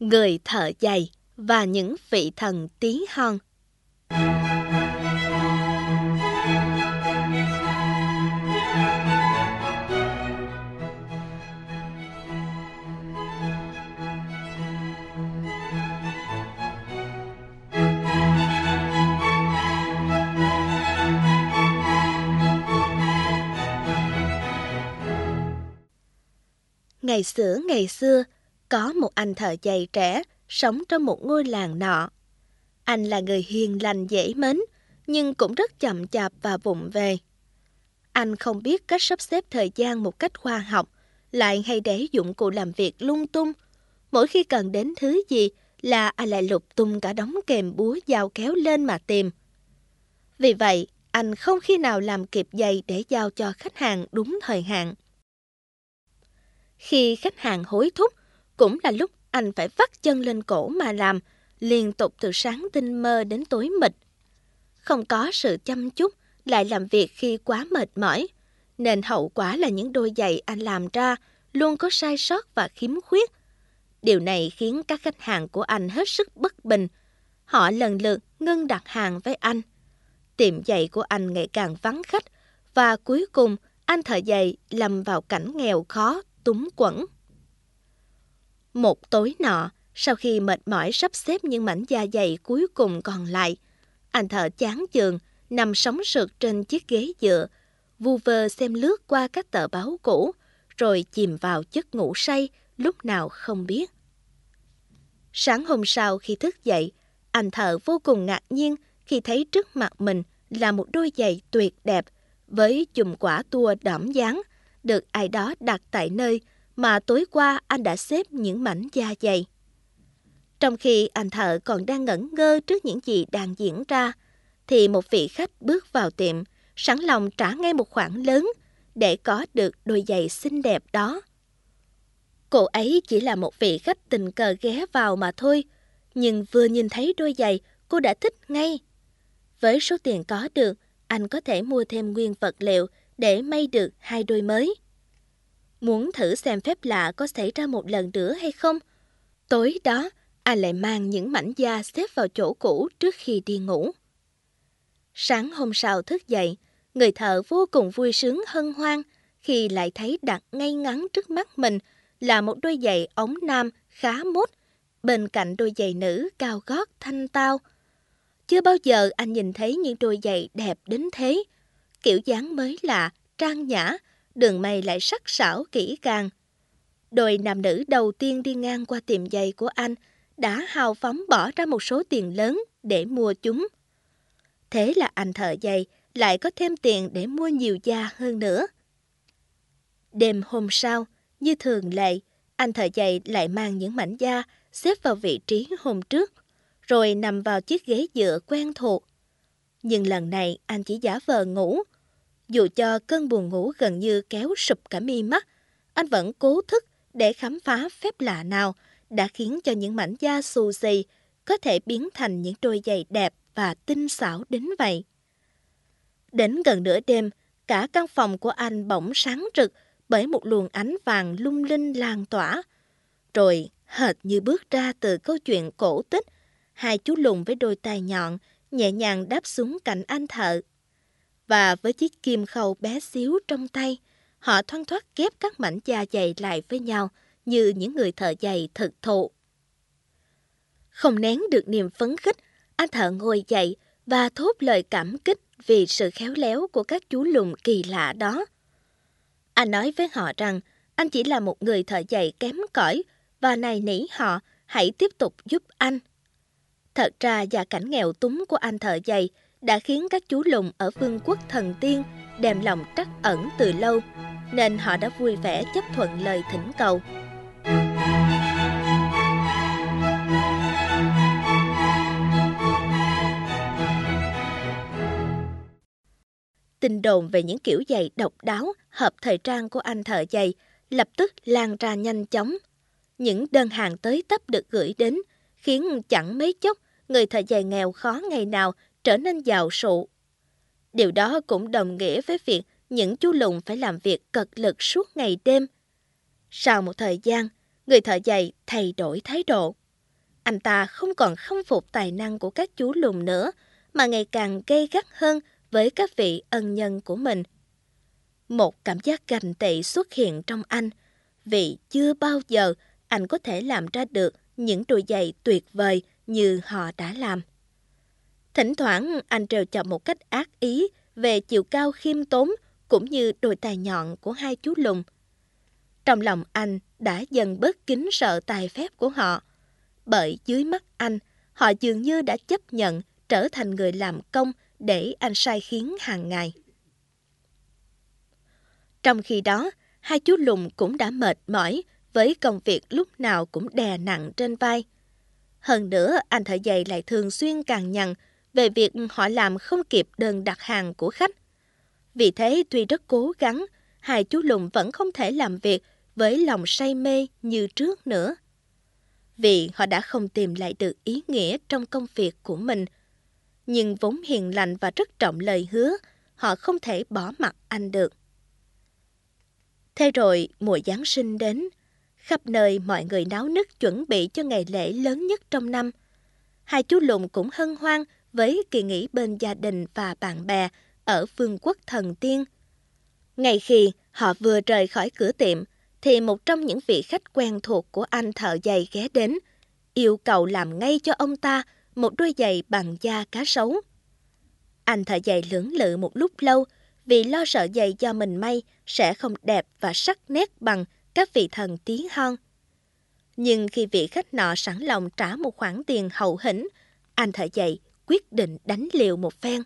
Người thợ giày và những vị thần tí hon. Ngày xưa, có một anh thợ giày trẻ sống trong một ngôi làng nọ. Anh là người hiền lành dễ mến, nhưng cũng rất chậm chạp và vụng về. Anh không biết cách sắp xếp thời gian một cách khoa học, lại hay để dụng cụ làm việc lung tung. Mỗi khi cần đến thứ gì là anh lại lục tung cả đống kềm búa dao kéo lên mà tìm. Vì vậy, anh không khi nào làm kịp giày để giao cho khách hàng đúng thời hạn. Khi khách hàng hối thúc, cũng là lúc anh phải vắt chân lên cổ mà làm, liên tục từ sáng tinh mơ đến tối mịt. Không có sự chăm chút, lại làm việc khi quá mệt mỏi, nên hậu quả là những đôi giày anh làm ra luôn có sai sót và khiếm khuyết. Điều này khiến các khách hàng của anh hết sức bất bình. Họ lần lượt ngưng đặt hàng với anh. Tiệm giày của anh ngày càng vắng khách, và cuối cùng anh thợ giày lâm vào cảnh nghèo khó, túng quẫn. Một tối nọ, sau khi mệt mỏi sắp xếp những mảnh da giày cuối cùng còn lại, anh thợ chán chường nằm sóng sượt trên chiếc ghế dựa, vu vơ xem lướt qua các tờ báo cũ, rồi chìm vào giấc ngủ say lúc nào không biết. Sáng hôm sau khi thức dậy, anh thợ vô cùng ngạc nhiên khi thấy trước mặt mình là một đôi giày tuyệt đẹp với chùm quả tua đỏm dáng, được ai đó đặt tại nơi mà tối qua anh đã xếp những mảnh da giày. Trong khi anh thợ còn đang ngẩn ngơ trước những gì đang diễn ra, thì một vị khách bước vào tiệm, sẵn lòng trả ngay một khoản lớn để có được đôi giày xinh đẹp đó. Cô ấy chỉ là một vị khách tình cờ ghé vào mà thôi, nhưng vừa nhìn thấy đôi giày, cô đã thích ngay. Với số tiền có được, anh có thể mua thêm nguyên vật liệu để may được 2 đôi mới. Muốn thử xem phép lạ có xảy ra một lần nữa hay không? Tối đó, anh lại mang những mảnh da xếp vào chỗ cũ trước khi đi ngủ. Sáng hôm sau thức dậy, người thợ vô cùng vui sướng hân hoan khi lại thấy đặt ngay ngắn trước mắt mình là một đôi giày ống nam khá mốt, bên cạnh đôi giày nữ cao gót thanh tao. Chưa bao giờ anh nhìn thấy những đôi giày đẹp đến thế, kiểu dáng mới lạ, trang nhã, đường may lại sắc sảo kỹ càng. Đôi nam nữ đầu tiên đi ngang qua tiệm giày của anh đã hào phóng bỏ ra một số tiền lớn để mua chúng. Thế là anh thợ giày lại có thêm tiền để mua nhiều da hơn nữa. Đêm hôm sau, như thường lệ, anh thợ giày lại mang những mảnh da xếp vào vị trí hôm trước, rồi nằm vào chiếc ghế dựa quen thuộc. Nhưng lần này anh chỉ giả vờ ngủ. Dù cho cơn buồn ngủ gần như kéo sụp cả mi mắt, anh vẫn cố thức để khám phá phép lạ nào đã khiến cho những mảnh da xù xì có thể biến thành những đôi giày đẹp và tinh xảo đến vậy. Đến gần nửa đêm, cả căn phòng của anh bỗng sáng rực bởi một luồng ánh vàng lung linh lan tỏa. Rồi, hệt như bước ra từ câu chuyện cổ tích, 2 chú lùn với đôi tai nhọn nhẹ nhàng đáp xuống cạnh anh thợ. Và với chiếc kim khâu bé xíu trong tay, họ thoăn thoắt ghép các mảnh da giày lại với nhau như những người thợ giày thực thụ. Không nén được niềm phấn khích, anh thợ ngồi dậy và thốt lời cảm kích vì sự khéo léo của các chú lùn kỳ lạ đó. Anh nói với họ rằng anh chỉ là một người thợ giày kém cỏi và nài nỉ họ hãy tiếp tục giúp anh. Thật ra gia cảnh nghèo túng của anh thợ giày đã khiến các chú lùn ở vương quốc thần tiên đem lòng trắc ẩn từ lâu, nên họ đã vui vẻ chấp thuận lời thỉnh cầu. Tin đồn về những kiểu giày độc đáo, hợp thời trang của anh thợ giày lập tức lan ra nhanh chóng. Những đơn hàng tới tấp được gửi đến, khiến chẳng mấy chốc người thợ giày nghèo khó ngày nào trở nên giàu sụ. Điều đó cũng đồng nghĩa với việc những chú lùn phải làm việc cật lực suốt ngày đêm. Sau một thời gian, người thợ giày thay đổi thái độ. Anh ta không còn khâm phục tài năng của các chú lùn nữa, mà ngày càng gay gắt hơn với các vị ân nhân của mình. Một cảm giác ganh tị xuất hiện trong anh, vì chưa bao giờ anh có thể làm ra được những đôi giày tuyệt vời như họ đã làm. Thỉnh thoảng anh trêu chọc một cách ác ý về chiều cao khiêm tốn cũng như đôi tai nhọn của hai chú lùn. Trong lòng anh đã dần bớt kính sợ tài phép của họ, bởi dưới mắt anh, họ dường như đã chấp nhận trở thành người làm công để anh sai khiến hàng ngày. Trong khi đó, hai chú lùn cũng đã mệt mỏi với công việc lúc nào cũng đè nặng trên vai. Hơn nữa, anh thợ giày lại thường xuyên cằn nhằn về việc họ làm không kịp đơn đặt hàng của khách. Vì thế, tuy rất cố gắng, hai chú lùn vẫn không thể làm việc với lòng say mê như trước nữa. Vì họ đã không tìm lại được ý nghĩa trong công việc của mình. Nhưng vốn hiền lành và rất trọng lời hứa, họ không thể bỏ mặc anh được. Thế rồi mùa Giáng sinh đến, khắp nơi mọi người náo nức chuẩn bị cho ngày lễ lớn nhất trong năm. Hai chú lùn cũng hân hoan với kỳ nghỉ bên gia đình và bạn bè ở vương quốc thần tiên. Ngay khi họ vừa rời khỏi cửa tiệm, thì một trong những vị khách quen thuộc của anh thợ giày ghé đến, yêu cầu làm ngay cho ông ta một đôi giày bằng da cá sấu. Anh thợ giày lưỡng lự một lúc lâu, vì lo sợ giày do mình may sẽ không đẹp và sắc nét bằng các vị thần tí hon. Nhưng khi vị khách nọ sẵn lòng trả một khoản tiền hậu hĩnh, anh thợ giày quyết định đánh liều một phen.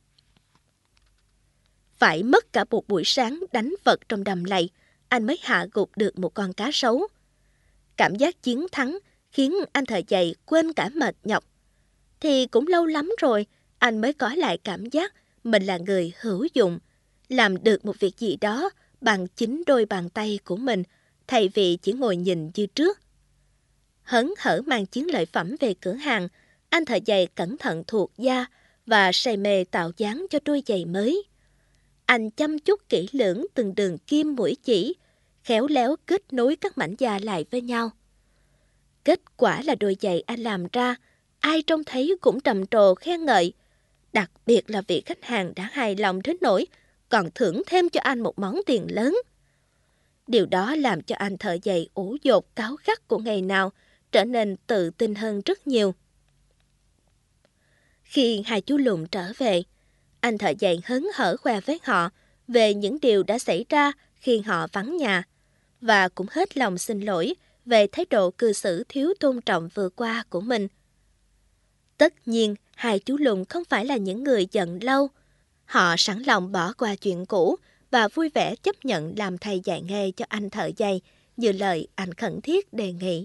Phải mất cả một buổi sáng đánh vật trong đầm lầy, anh mới hạ gục được một con cá sấu. Cảm giác chiến thắng khiến anh thợ giày quên cả mệt nhọc. Thì cũng lâu lắm rồi, anh mới có lại cảm giác mình là người hữu dụng, làm được một việc gì đó bằng chính đôi bàn tay của mình, thay vì chỉ ngồi nhìn như trước. Hớn hở mang chiến lợi phẩm về cửa hàng, anh thợ giày cẩn thận thuộc da và say mê tạo dáng cho đôi giày mới. Anh chăm chút kỹ lưỡng từng đường kim mũi chỉ, khéo léo kết nối các mảnh da lại với nhau. Kết quả là đôi giày anh làm ra, ai trông thấy cũng trầm trồ khen ngợi. Đặc biệt là vị khách hàng đã hài lòng đến nỗi còn thưởng thêm cho anh một món tiền lớn. Điều đó làm cho anh thợ giày ủ dột cáu gắt của ngày nào trở nên tự tin hơn rất nhiều. Khi hai chú lùn trở về, anh thợ giày hớn hở khoe với họ về những điều đã xảy ra khi họ vắng nhà, và cũng hết lòng xin lỗi về thái độ cư xử thiếu tôn trọng vừa qua của mình. Tất nhiên, hai chú lùn không phải là những người giận lâu. Họ sẵn lòng bỏ qua chuyện cũ và vui vẻ chấp nhận làm thầy dạy nghề cho anh thợ giày như lời anh khẩn thiết đề nghị.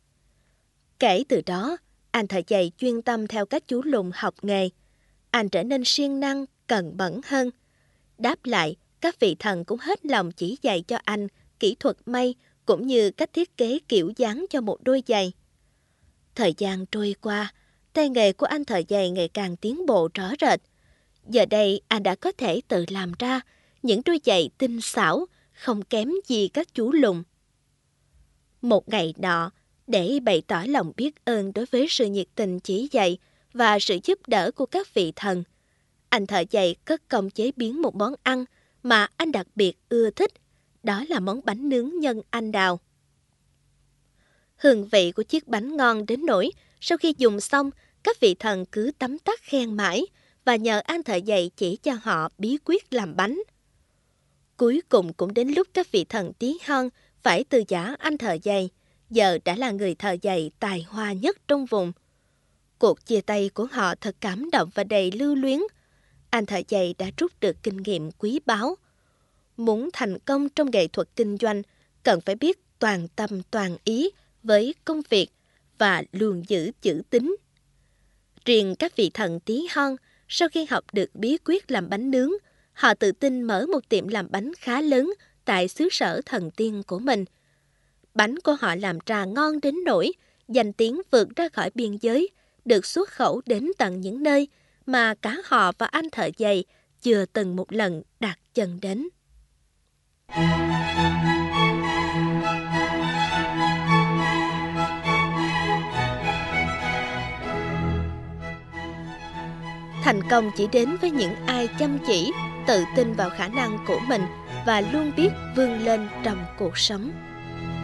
Kể từ đó, anh thợ giày chuyên tâm theo các chú lùn học nghề. Anh trở nên siêng năng, cần mẫn hơn. Đáp lại, các vị thần cũng hết lòng chỉ dạy cho anh kỹ thuật may cũng như cách thiết kế kiểu dáng cho một đôi giày. Thời gian trôi qua, tay nghề của anh thợ giày ngày càng tiến bộ rõ rệt. Giờ đây anh đã có thể tự làm ra những đôi giày tinh xảo, không kém gì các chú lùn. Một ngày nọ, để bày tỏ lòng biết ơn đối với sự nhiệt tình chỉ dạy và sự giúp đỡ của các vị thần, anh thợ giày cất công chế biến một món ăn mà anh đặc biệt ưa thích, đó là món bánh nướng nhân anh đào. Hương vị của chiếc bánh ngon đến nỗi sau khi dùng xong, các vị thần cứ tấm tắc khen mãi và nhờ anh thợ giày chỉ cho họ bí quyết làm bánh. Cuối cùng cũng đến lúc các vị thần tí hon phải từ giã anh thợ giày, giờ đã là người thợ giày tài hoa nhất trong vùng. Cuộc chia tay của họ thật cảm động và đầy lưu luyến. Anh thợ giày đã rút được kinh nghiệm quý báu. Muốn thành công trong nghệ thuật kinh doanh, cần phải biết toàn tâm toàn ý với công việc và luôn giữ chữ tín. Riêng các vị thần tí hon, sau khi học được bí quyết làm bánh nướng, họ tự tin mở một tiệm làm bánh khá lớn tại xứ sở thần tiên của mình. Bánh của họ làm ra ngon đến nỗi danh tiếng vượt ra khỏi biên giới, được xuất khẩu đến tận những nơi mà cả họ và anh thợ giày chưa từng một lần đặt chân đến. Thành công chỉ đến với những ai chăm chỉ, tự tin vào khả năng của mình và luôn biết vươn lên trong cuộc sống.